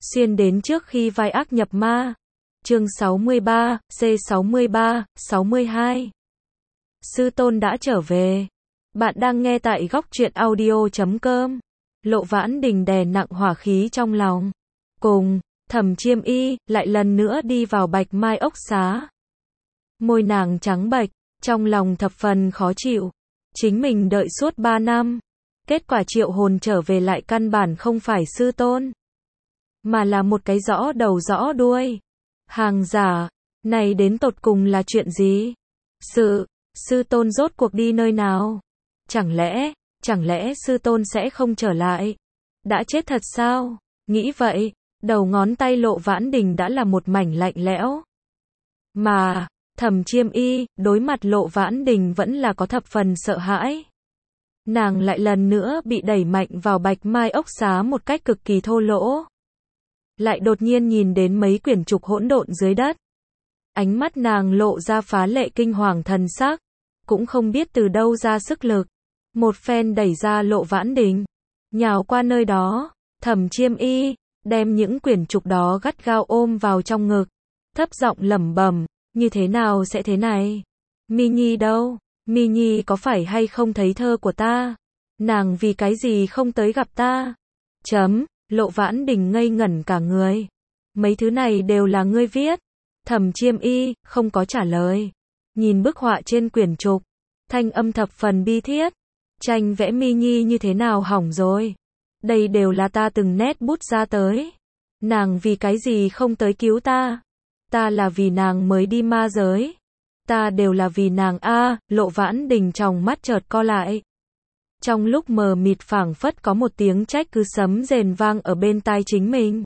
Xuyên đến trước khi vai ác nhập ma. Chương 63, C63, 62. Sư tôn đã trở về. Bạn đang nghe tại góc truyện audio.com. Lộ Vãn Đình đè nặng hỏa khí trong lòng. Cùng, Thẩm Chiêm Y, lại lần nữa đi vào Bạch Mai ốc xá. Môi nàng trắng bệch, trong lòng thập phần khó chịu. Chính mình đợi suốt 3 năm. Kết quả triệu hồn trở về lại căn bản không phải sư tôn, mà là một cái rõ đầu rõ đuôi. Hàng giả, này đến tột cùng là chuyện gì? Sư tôn rốt cuộc đi nơi nào? Chẳng lẽ sư tôn sẽ không trở lại? Đã chết thật sao? Nghĩ vậy, đầu ngón tay Lộ Vãn Đình đã là một mảnh lạnh lẽo. Mà, Thẩm Chiêm Y, đối mặt Lộ Vãn Đình vẫn là có thập phần sợ hãi. Nàng lại lần nữa bị đẩy mạnh vào Bạch Mai ốc xá một cách cực kỳ thô lỗ. Lại đột nhiên nhìn đến mấy quyển trục hỗn độn dưới đất. Ánh mắt nàng lộ ra phá lệ kinh hoàng thần sắc, cũng không biết từ đâu ra sức lực. Một phen đẩy ra Lộ Vãn Đình, nhào qua nơi đó, Thẩm Chiêm Y, đem những quyển trục đó gắt gao ôm vào trong ngực, thấp giọng lẩm bẩm, như thế nào sẽ thế này? Mi Nhi đâu? Mi Nhi có phải hay không thấy thơ của ta? Nàng vì cái gì không tới gặp ta? Lộ Vãn Đình ngây ngẩn cả người. Mấy thứ này đều là ngươi viết? Thẩm Chiêm Y không có trả lời. Nhìn bức họa trên quyển trục, thanh âm thập phần bi thiết. Tranh vẽ Mi Nhi như thế nào hỏng rồi? Đây đều là ta từng nét bút ra tới. Nàng vì cái gì không tới cứu ta? Ta là vì nàng mới đi ma giới. Ta đều là vì nàng a. Lộ Vãn Đình tròng mắt chợt co lại. Trong lúc mờ mịt phảng phất có một tiếng trách cứ sấm rền vang ở bên tai chính mình.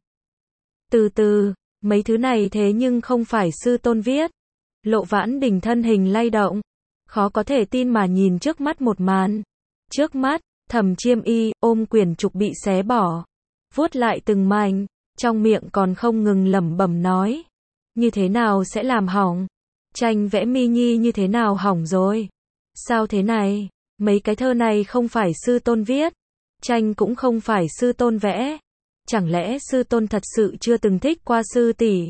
Từ từ, mấy thứ này thế nhưng không phải sư tôn viết. Lộ Vãn Đình thân hình lay động, khó có thể tin mà nhìn trước mắt một màn. Trước mắt, Thẩm Chiêm Y ôm quyển trục bị xé bỏ, vuốt lại từng mảnh, trong miệng còn không ngừng lẩm bẩm nói, như thế nào sẽ làm hỏng? Tranh vẽ Mi Nhi như thế nào hỏng rồi? Sao thế này? Mấy cái thơ này không phải sư tôn viết, tranh cũng không phải sư tôn vẽ. Chẳng lẽ sư tôn thật sự chưa từng thích qua sư tỷ?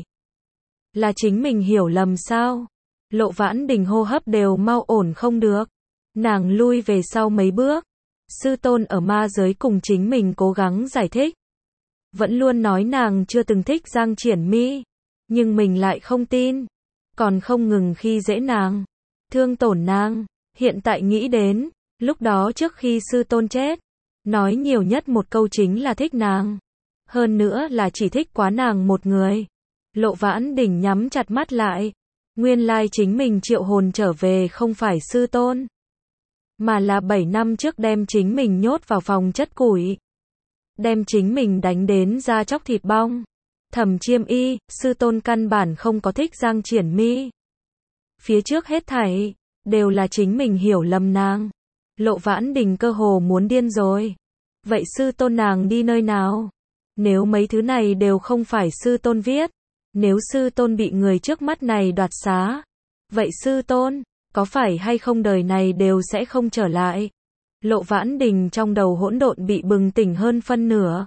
Là chính mình hiểu lầm sao? Lộ Vãn Đình hô hấp đều mau ổn không được. Nàng lui về sau mấy bước. Sư tôn ở ma giới cùng chính mình cố gắng giải thích. Vẫn luôn nói nàng chưa từng thích Giang Triển Mi. Nhưng mình lại không tin. Còn không ngừng khi dễ nàng, thương tổn nàng. Hiện tại nghĩ đến, lúc đó trước khi sư tôn chết, nói nhiều nhất một câu chính là thích nàng. Hơn nữa là chỉ thích quá nàng một người. Lộ Vãn Đình nhắm chặt mắt lại. Nguyên lai chính mình triệu hồn trở về không phải sư tôn, mà là 7 năm trước đem chính mình nhốt vào phòng chất củi. Đem chính mình đánh đến da chóc thịt bong. Thẩm Chiêm Y, sư tôn căn bản không có thích Giang Triển Mi. Phía trước hết thảy đều là chính mình hiểu lầm nàng. Lộ Vãn Đình cơ hồ muốn điên rồi. Vậy sư tôn nàng đi nơi nào? Nếu mấy thứ này đều không phải sư tôn viết, nếu sư tôn bị người trước mắt này đoạt xá, vậy sư tôn có phải hay không đời này đều sẽ không trở lại? Lộ Vãn Đình trong đầu hỗn độn bị bừng tỉnh hơn phân nửa.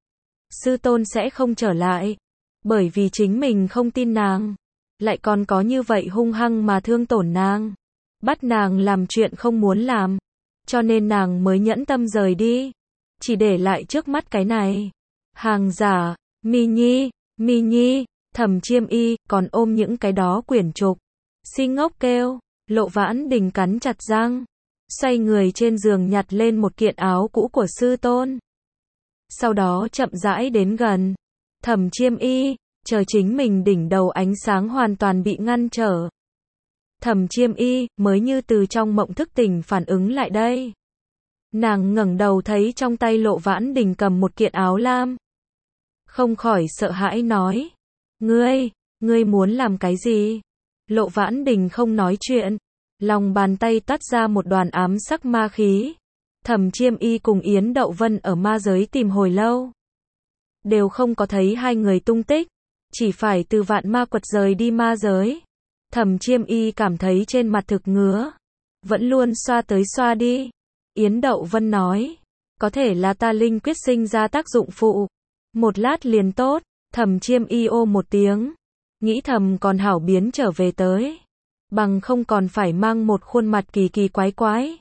Sư tôn sẽ không trở lại, bởi vì chính mình không tin nàng, lại còn có như vậy hung hăng mà thương tổn nàng, bắt nàng làm chuyện không muốn làm, cho nên nàng mới nhẫn tâm rời đi, chỉ để lại trước mắt cái này. Hàng giả, Mi Nhi, Thẩm Chiêm Y còn ôm những cái đó quyển trục. Si ngốc kêu. Lộ Vãn Đình cắn chặt răng, xoay người trên giường nhặt lên một kiện áo cũ của sư tôn. Sau đó chậm rãi đến gần Thẩm Chiêm Y, chờ chính mình đỉnh đầu ánh sáng hoàn toàn bị ngăn trở. Thẩm Chiêm Y mới như từ trong mộng thức tỉnh phản ứng lại đây. Nàng ngẩng đầu thấy trong tay Lộ Vãn Đình cầm một kiện áo lam, không khỏi sợ hãi nói, ngươi muốn làm cái gì? Lộ Vãn Đình không nói chuyện, lòng bàn tay toát ra một đoàn ám sắc ma khí. Thẩm Chiêm Y cùng Yến Đậu Vân ở ma giới tìm hồi lâu, đều không có thấy hai người tung tích, chỉ phải từ Vạn Ma Quật rời đi ma giới. Thẩm Chiêm Y cảm thấy trên mặt thực ngứa, vẫn luôn xoa tới xoa đi. Yến Đậu Vân nói, có thể là ta linh quyết sinh ra tác dụng phụ, một lát liền tốt. Thẩm Chiêm Y ô một tiếng, nghĩ thầm còn hảo biến trở về tới, bằng không còn phải mang một khuôn mặt kỳ kỳ quái quái.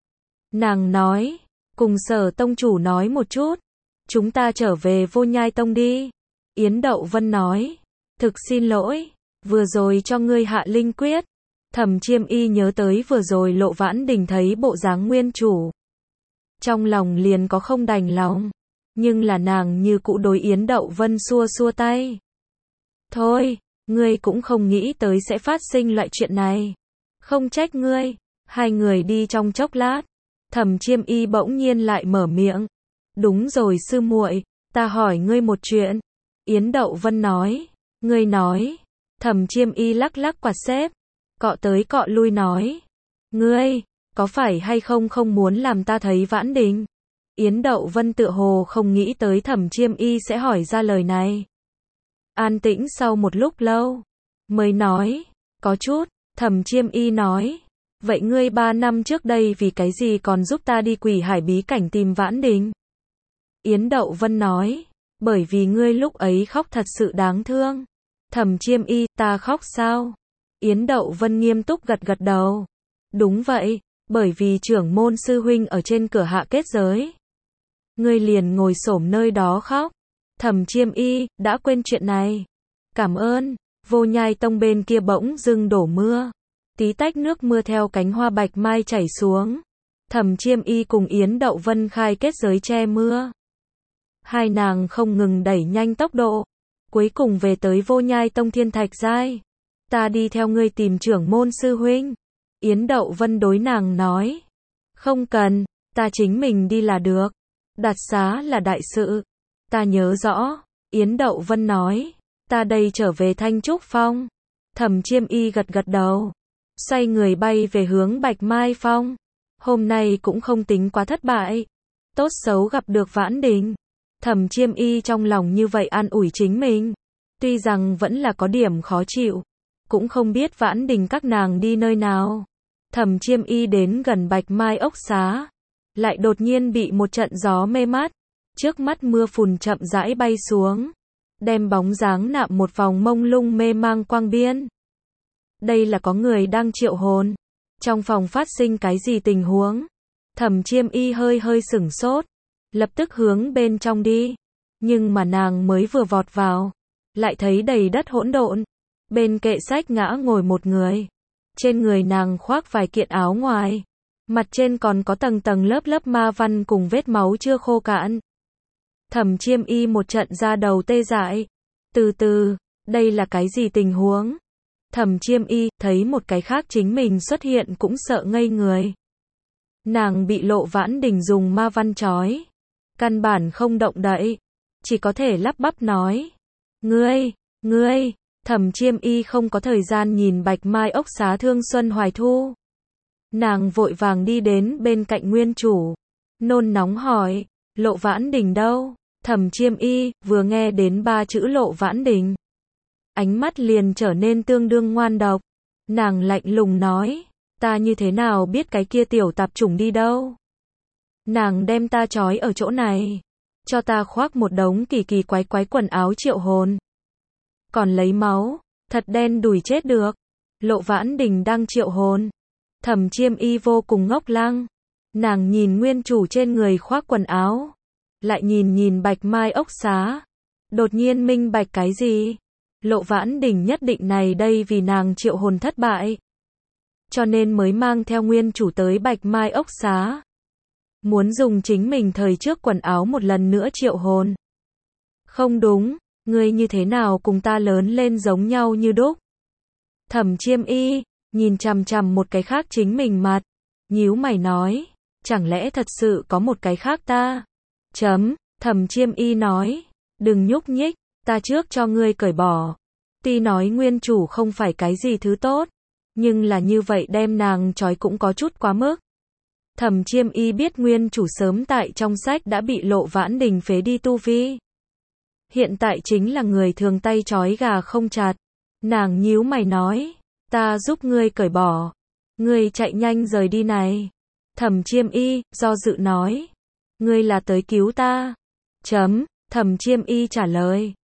Nàng nói, cùng Sở tông chủ nói một chút, chúng ta trở về Vô Nhai Tông đi. Yến Đậu Vân nói, thực xin lỗi, vừa rồi cho ngươi hạ linh quyết. Thẩm Chiêm Y nhớ tới vừa rồi Lộ Vãn Đình thấy bộ dáng nguyên chủ, trong lòng liền có không đành lòng, nhưng là nàng như cũ đối Yến Đậu Vân xua xua tay. Thôi, ngươi cũng không nghĩ tới sẽ phát sinh loại chuyện này, không trách ngươi. Hai người đi trong chốc lát, Thẩm Chiêm Y bỗng nhiên lại mở miệng, đúng rồi sư muội, ta hỏi ngươi một chuyện. Yến Đậu Vân nói, ngươi nói. Thẩm Chiêm Y lắc lắc quạt xếp, cọ tới cọ lui nói, ngươi, có phải hay không không muốn làm ta thấy Vãn Đình? Yến Đậu Vân tựa hồ không nghĩ tới Thẩm Chiêm Y sẽ hỏi ra lời này. An tĩnh sau một lúc lâu, mới nói, có chút. Thẩm Chiêm Y nói, vậy ngươi 3 năm trước đây vì cái gì còn giúp ta đi Quỷ Hải bí cảnh tìm Vãn Đình? Yến Đậu Vân nói, bởi vì ngươi lúc ấy khóc thật sự đáng thương. Thẩm Chiêm Y, ta khóc sao? Yến Đậu Vân nghiêm túc gật gật đầu. Đúng vậy, bởi vì trưởng môn sư huynh ở trên cửa hạ kết giới. Ngươi liền ngồi xổm nơi đó khóc. Thẩm Chiêm Y, đã quên chuyện này. Cảm ơn. Vô Nhai Tông bên kia bỗng dưng đổ mưa. Tí tách nước mưa theo cánh hoa bạch mai chảy xuống. Thẩm Chiêm Y cùng Yến Đậu Vân khai kết giới che mưa. Hai nàng không ngừng đẩy nhanh tốc độ, cuối cùng về tới Vô Nhai Tông Thiên Thạch Giai. Ta đi theo ngươi tìm trưởng môn sư huynh. Yến Đậu Vân đối nàng nói, không cần, ta chính mình đi là được. Đạt xá là đại sự. Ta nhớ rõ. Yến Đậu Vân nói, ta đây trở về Thanh Trúc Phong. Thẩm Chiêm Y gật gật đầu, xoay người bay về hướng Bạch Mai Phong. Hôm nay cũng không tính quá thất bại, tốt xấu gặp được Vãn Đình. Thẩm Chiêm Y trong lòng như vậy an ủi chính mình, tuy rằng vẫn là có điểm khó chịu, cũng không biết Vãn Đình các nàng đi nơi nào. Thẩm Chiêm Y đến gần Bạch Mai ốc xá, lại đột nhiên bị một trận gió mê mắt, trước mắt mưa phùn chậm rãi bay xuống, đem bóng dáng nạm một vòng mông lung mê mang quang biên. Đây là có người đang triệu hồn. Trong phòng phát sinh cái gì tình huống? Thẩm Chiêm Y hơi hơi sửng sốt, lập tức hướng bên trong đi, nhưng mà nàng mới vừa vọt vào, lại thấy đầy đất hỗn độn. Bên kệ sách ngã ngồi một người, trên người nàng khoác vài kiện áo ngoài, mặt trên còn có tầng tầng lớp lớp ma văn cùng vết máu chưa khô cạn. Thẩm Chiêm Y một trận da đầu tê dại. Từ từ, đây là cái gì tình huống? Thẩm Chiêm Y thấy một cái khác chính mình xuất hiện cũng sợ ngây người. Nàng bị Lộ Vãn Đình dùng ma văn trói, căn bản không động đậy, chỉ có thể lắp bắp nói, ngươi. Thẩm Chiêm Y không có thời gian nhìn Bạch Mai ốc xá Thương Xuân Hoài Thu. Nàng vội vàng đi đến bên cạnh nguyên chủ, nôn nóng hỏi, Lộ Vãn Đình đâu? Thẩm Chiêm Y vừa nghe đến 3 chữ Lộ Vãn Đình, ánh mắt liền trở nên tương đương ngoan độc. Nàng lạnh lùng nói, ta như thế nào biết cái kia tiểu tạp chủng đi đâu? Nàng đem ta trói ở chỗ này, cho ta khoác một đống kỳ kỳ quái quái quần áo triệu hồn, còn lấy máu, thật đen đủi chết được. Lộ Vãn Đình đang triệu hồn. Thẩm Chiêm Y vô cùng ngốc lăng. Nàng nhìn nguyên chủ trên người khoác quần áo, lại nhìn Bạch Mai ốc xá, đột nhiên minh bạch cái gì? Lộ Vãn Đình nhất định này đây vì nàng triệu hồn thất bại, cho nên mới mang theo nguyên chủ tới Bạch Mai ốc xá, muốn dùng chính mình thời trước quần áo một lần nữa triệu hồn. Không đúng, ngươi như thế nào cùng ta lớn lên giống nhau như đúc? Thẩm Chiêm Y nhìn chằm chằm một cái khác chính mình mặt, nhíu mày nói, chẳng lẽ thật sự có một cái khác ta? Thẩm Chiêm Y nói, đừng nhúc nhích, ta trước cho ngươi cởi bỏ. Tuy nói nguyên chủ không phải cái gì thứ tốt, nhưng là như vậy đem nàng trói cũng có chút quá mức. Thẩm Chiêm Y biết nguyên chủ sớm tại trong sách đã bị Lộ Vãn Đình phế đi tu vi, hiện tại chính là người thường tay trói gà không chặt. Nàng nhíu mày nói, ta giúp ngươi cởi bỏ, ngươi chạy nhanh rời đi này. Thẩm Chiêm Y do dự nói, ngươi là tới cứu ta? Thẩm Chiêm Y trả lời,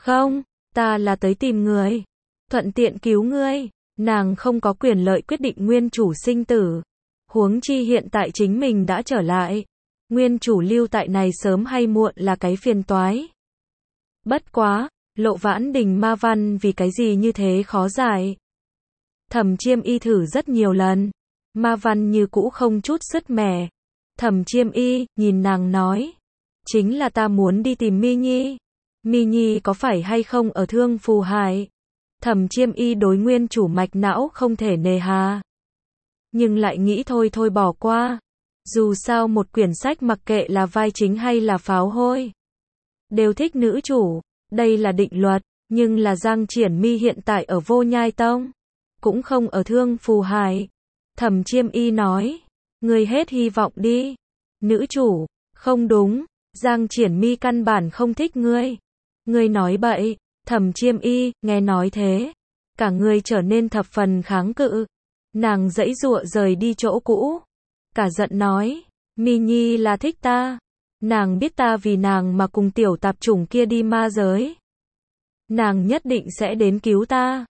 Không, ta là tới tìm người. Thuận tiện cứu ngươi. Nàng không có quyền lợi quyết định nguyên chủ sinh tử. Huống chi hiện tại chính mình đã trở lại. Nguyên chủ lưu tại này sớm hay muộn là cái phiền toái. Bất quá, Lộ Vãn Đình ma văn vì cái gì như thế khó giải. Thẩm Chiêm Y thử rất nhiều lần. Ma văn như cũ không chút sứt mẻ. Thẩm Chiêm Y, nhìn nàng nói. Chính là ta muốn đi tìm Mi Nhi. Mi Nhi có phải hay không ở Thương Phù Hải? Thẩm Chiêm Y đối nguyên chủ mạch não không thể nề hà. Nhưng lại nghĩ thôi bỏ qua. Dù sao một quyển sách mặc kệ là vai chính hay là pháo hôi. Đều thích nữ chủ. Đây là định luật. Nhưng là Giang Triển Mi hiện tại ở Vô Nhai Tông. Cũng không ở Thương Phù Hải. Thẩm Chiêm Y nói. Người hết hy vọng đi. Nữ chủ. Không đúng. Giang Triển Mi căn bản không thích ngươi. Ngươi nói bậy. Thẩm Chiêm Y, nghe nói thế. Cả người trở nên thập phần kháng cự. Nàng giãy giụa rời đi chỗ cũ. Cả giận nói. Mi Nhi là thích ta. Nàng biết ta vì nàng mà cùng tiểu tạp chủng kia đi ma giới. Nàng nhất định sẽ đến cứu ta.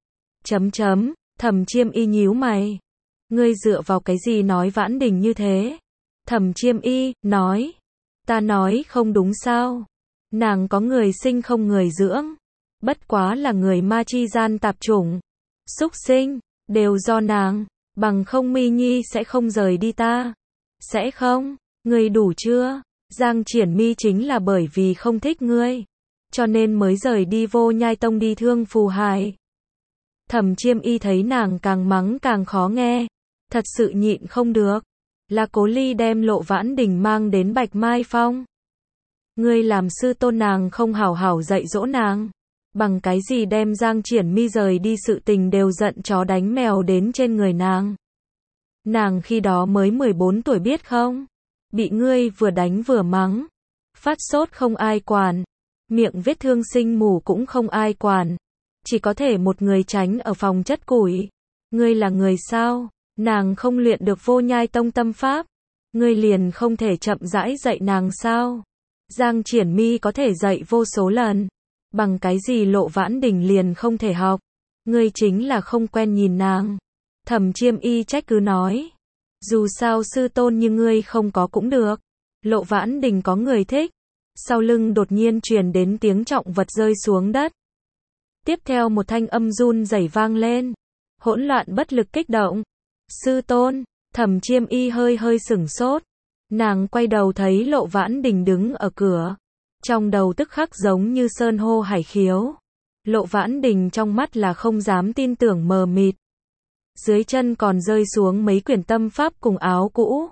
Thẩm Chiêm Y nhíu mày. Ngươi dựa vào cái gì nói Vãn Đình như thế? Thẩm Chiêm Y, nói. Ta nói không đúng sao? Nàng có người sinh không người dưỡng. Bất quá là người ma chi gian tạp chủng. Xúc sinh, đều do nàng. Bằng không Mi Nhi sẽ không rời đi ta. Sẽ không? Ngươi đủ chưa? Giang Triển Mi chính là bởi vì không thích ngươi. Cho nên mới rời đi Vô Nhai Tông đi Thương Phù Hải. Thẩm Chiêm Y thấy nàng càng mắng càng khó nghe. Thật sự nhịn không được. Là Cố Ly đem Lộ Vãn Đình mang đến Bạch Mai Phong. Ngươi làm sư tôn nàng không hảo hảo dạy dỗ nàng. Bằng cái gì đem Giang Triển Mi rời đi sự tình đều giận chó đánh mèo đến trên người nàng. Nàng khi đó mới 14 tuổi biết không? Bị ngươi vừa đánh vừa mắng. Phát sốt không ai quản. Miệng vết thương sinh mù cũng không ai quản. Chỉ có thể một người tránh ở phòng chất củi. Ngươi là người sao? Nàng không luyện được Vô Nhai Tông tâm pháp. Ngươi liền không thể chậm rãi dạy nàng sao? Giang Triển Mi có thể dạy vô số lần. Bằng cái gì Lộ Vãn Đình liền không thể học? Ngươi chính là không quen nhìn nàng. Thẩm Chiêm Y trách cứ nói. Dù sao sư tôn như ngươi không có cũng được. Lộ Vãn Đình có người thích. Sau lưng đột nhiên truyền đến tiếng trọng vật rơi xuống đất. Tiếp theo một thanh âm run rẩy vang lên. Hỗn loạn bất lực kích động. Sư tôn, Thẩm Chiêm Y hơi sửng sốt. Nàng quay đầu thấy Lộ Vãn Đình đứng ở cửa. Trong đầu tức khắc giống như sơn hô hải khiếu. Lộ Vãn Đình trong mắt là không dám tin tưởng mờ mịt. Dưới chân còn rơi xuống mấy quyển tâm pháp cùng áo cũ.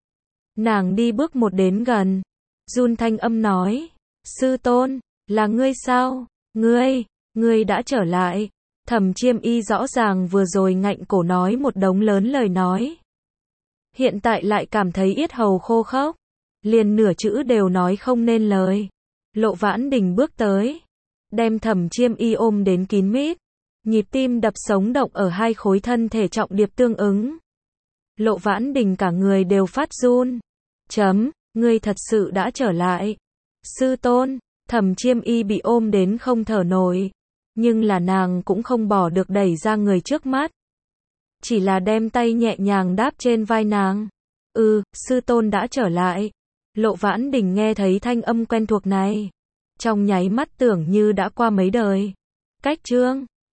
Nàng đi bước một đến gần. Run thanh âm nói. Sư tôn, là ngươi sao? Ngươi đã trở lại. Thẩm Chiêm Y rõ ràng vừa rồi ngạnh cổ nói một đống lớn lời nói. Hiện tại lại cảm thấy yết hầu khô khốc. Liền nửa chữ đều nói không nên lời. Lộ Vãn Đình bước tới. Đem Thẩm Chiêm Y ôm đến kín mít. Nhịp tim đập sống động ở hai khối thân thể trọng điệp tương ứng. Lộ Vãn Đình cả người đều phát run. Ngươi thật sự đã trở lại. Sư tôn, Thẩm Chiêm Y bị ôm đến không thở nổi. Nhưng là nàng cũng không bỏ được đẩy ra người trước mắt. Chỉ là đem tay nhẹ nhàng đáp trên vai nàng. Sư tôn đã trở lại. Lộ Vãn Đình nghe thấy thanh âm quen thuộc này. Trong nháy mắt tưởng như đã qua mấy đời. Cách chương